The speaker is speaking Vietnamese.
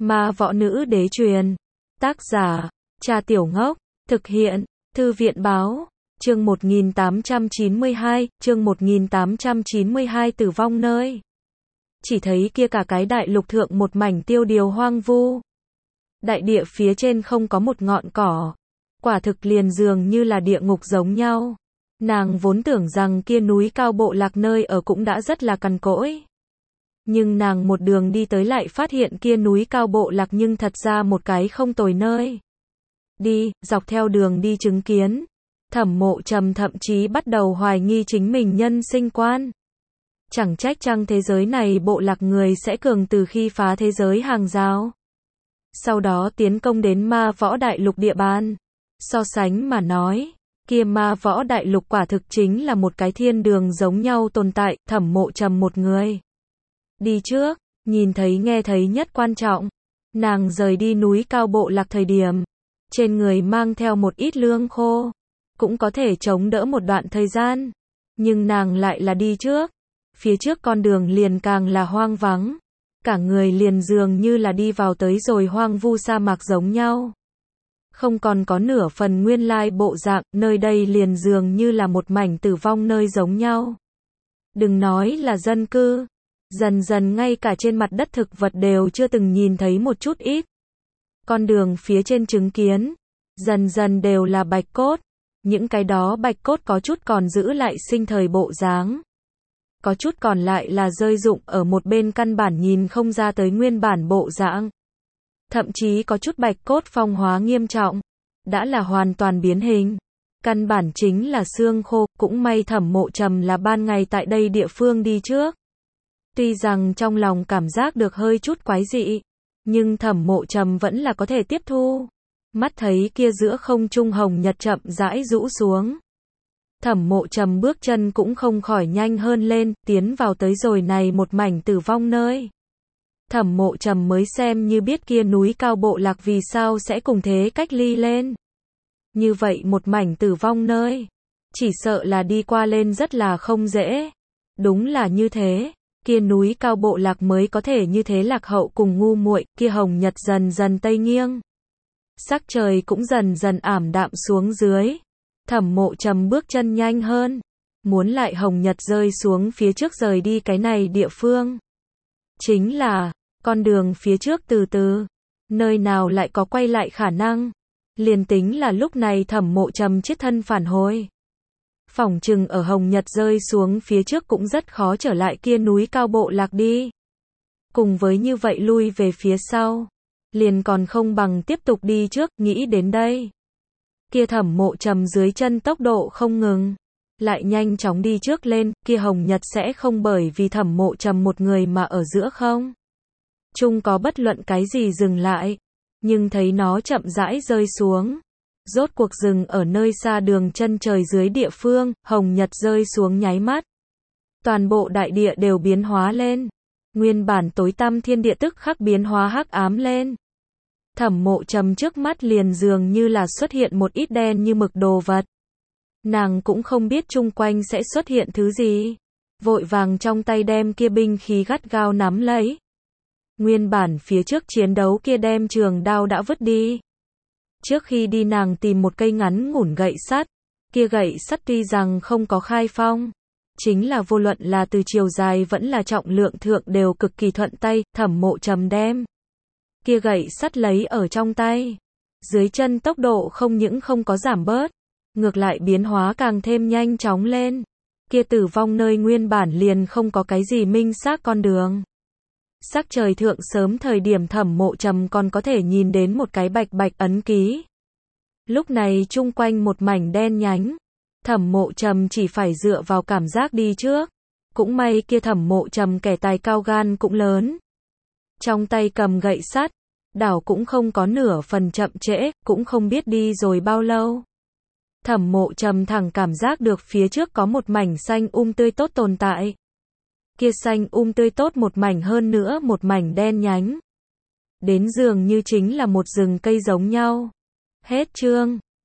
Ma võ nữ đế truyền. Tác giả, Cha Tiểu Ngốc. Thực hiện, Thư viện báo. Chương 1892, chương 1892 tử vong nơi. Chỉ thấy kia cả cái đại lục thượng một mảnh tiêu điều hoang vu. Đại địa phía trên không có một ngọn cỏ. Quả thực liền dường như là địa ngục giống nhau. Nàng vốn tưởng rằng kia núi cao bộ lạc nơi ở cũng đã rất là cằn cỗi. Nhưng nàng một đường đi tới lại phát hiện kia núi cao bộ lạc nhưng thật ra một cái không tồi nơi. Đi, dọc theo đường đi chứng kiến. Thẩm Mộ Trầm thậm chí bắt đầu hoài nghi chính mình nhân sinh quan. Chẳng trách chăng thế giới này bộ lạc người sẽ cường từ khi phá thế giới hàng rào. Sau đó tiến công đến ma võ đại lục địa bàn. So sánh mà nói, kia ma võ đại lục quả thực chính là một cái thiên đường giống nhau tồn tại. Thẩm Mộ Trầm một người đi trước, nhìn thấy nghe thấy nhất quan trọng. Nàng rời đi núi cao bộ lạc thời điểm, trên người mang theo một ít lương khô, cũng có thể chống đỡ một đoạn thời gian. Nhưng nàng lại là đi trước. Phía trước con đường liền càng là hoang vắng. Cả người liền dường như là đi vào tới rồi hoang vu sa mạc giống nhau. Không còn có nửa phần nguyên lai bộ dạng, nơi đây liền dường như là một mảnh tử vong nơi giống nhau. Đừng nói là dân cư. Dần dần ngay cả trên mặt đất thực vật đều chưa từng nhìn thấy một chút ít. Con đường phía trên chứng kiến, dần dần đều là bạch cốt. Những cái đó bạch cốt có chút còn giữ lại sinh thời bộ dáng. Có chút còn lại là rơi rụng ở một bên căn bản nhìn không ra tới nguyên bản bộ dạng. Thậm chí có chút bạch cốt phong hóa nghiêm trọng. Đã là hoàn toàn biến hình. Căn bản chính là xương khô, cũng may Thẩm Mộ Trầm là ban ngày tại đây địa phương đi trước. Tuy rằng trong lòng cảm giác được hơi chút quái dị, nhưng Thẩm Mộ Trầm vẫn là có thể tiếp thu. Mắt thấy kia giữa không trung hồng nhật chậm rãi rũ xuống. Thẩm Mộ Trầm bước chân cũng không khỏi nhanh hơn lên, tiến vào tới rồi này một mảnh tử vong nơi. Thẩm Mộ Trầm mới xem như biết kia núi cao bộ lạc vì sao sẽ cùng thế cách ly lên. Như vậy một mảnh tử vong nơi, chỉ sợ là đi qua lên rất là không dễ. Đúng là như thế. Kia núi cao bộ lạc mới có thể như thế lạc hậu cùng ngu muội. Kia hồng nhật dần dần tây nghiêng, sắc trời cũng dần dần ảm đạm xuống dưới. Thẩm Mộ Trầm bước chân nhanh hơn, muốn lại hồng nhật rơi xuống phía trước rời đi cái này địa phương. Chính là, con đường phía trước từ từ, nơi nào lại có quay lại khả năng. Liền tính là lúc này Thẩm Mộ Trầm chết thân phản hồi, phỏng chừng ở hồng nhật rơi xuống phía trước cũng rất khó trở lại kia núi cao bộ lạc đi. Cùng với như vậy lui về phía sau, liền còn không bằng tiếp tục đi trước. Nghĩ đến đây, kia Thẩm Mộ Trầm dưới chân tốc độ không ngừng, lại nhanh chóng đi trước lên. Kia hồng nhật sẽ không bởi vì Thẩm Mộ Trầm một người mà ở giữa không chung có bất luận cái gì dừng lại. Nhưng thấy nó chậm rãi rơi xuống, rốt cuộc dừng ở nơi xa đường chân trời dưới địa phương. Hồng nhật rơi xuống nháy mắt, toàn bộ đại địa đều biến hóa lên. Nguyên bản tối tăm thiên địa tức khắc biến hóa hắc ám lên. Thẩm Mộ Trầm trước mắt liền dường như là xuất hiện một ít đen như mực đồ vật. Nàng cũng không biết chung quanh sẽ xuất hiện thứ gì. Vội vàng trong tay đem kia binh khí gắt gao nắm lấy. Nguyên bản phía trước chiến đấu kia đem trường đao đã vứt đi. Trước khi đi nàng tìm một cây ngắn ngủn gậy sắt. Kia gậy sắt tuy rằng không có khai phong, chính là vô luận là từ chiều dài vẫn là trọng lượng thượng đều cực kỳ thuận tay. Thẩm Mộ Trầm đem kia gậy sắt lấy ở trong tay. Dưới chân tốc độ không những không có giảm bớt, ngược lại biến hóa càng thêm nhanh chóng lên. Kia tử vong nơi nguyên bản liền không có cái gì minh xác con đường. Sắc trời thượng sớm thời điểm Thẩm Mộ Trầm còn có thể nhìn đến một cái bạch bạch ấn ký. Lúc này chung quanh một mảnh đen nhánh. Thẩm Mộ Trầm chỉ phải dựa vào cảm giác đi trước. Cũng may kia Thẩm Mộ Trầm kẻ tài cao gan cũng lớn. Trong tay cầm gậy sắt, đảo cũng không có nửa phần chậm trễ, cũng không biết đi rồi bao lâu. Thẩm Mộ Trầm thẳng cảm giác được phía trước có một mảnh xanh tươi tốt tồn tại. Kia xanh tươi tốt một mảnh hơn nữa một mảnh đen nhánh. Đến dường như chính là một rừng cây giống nhau. Hết chương.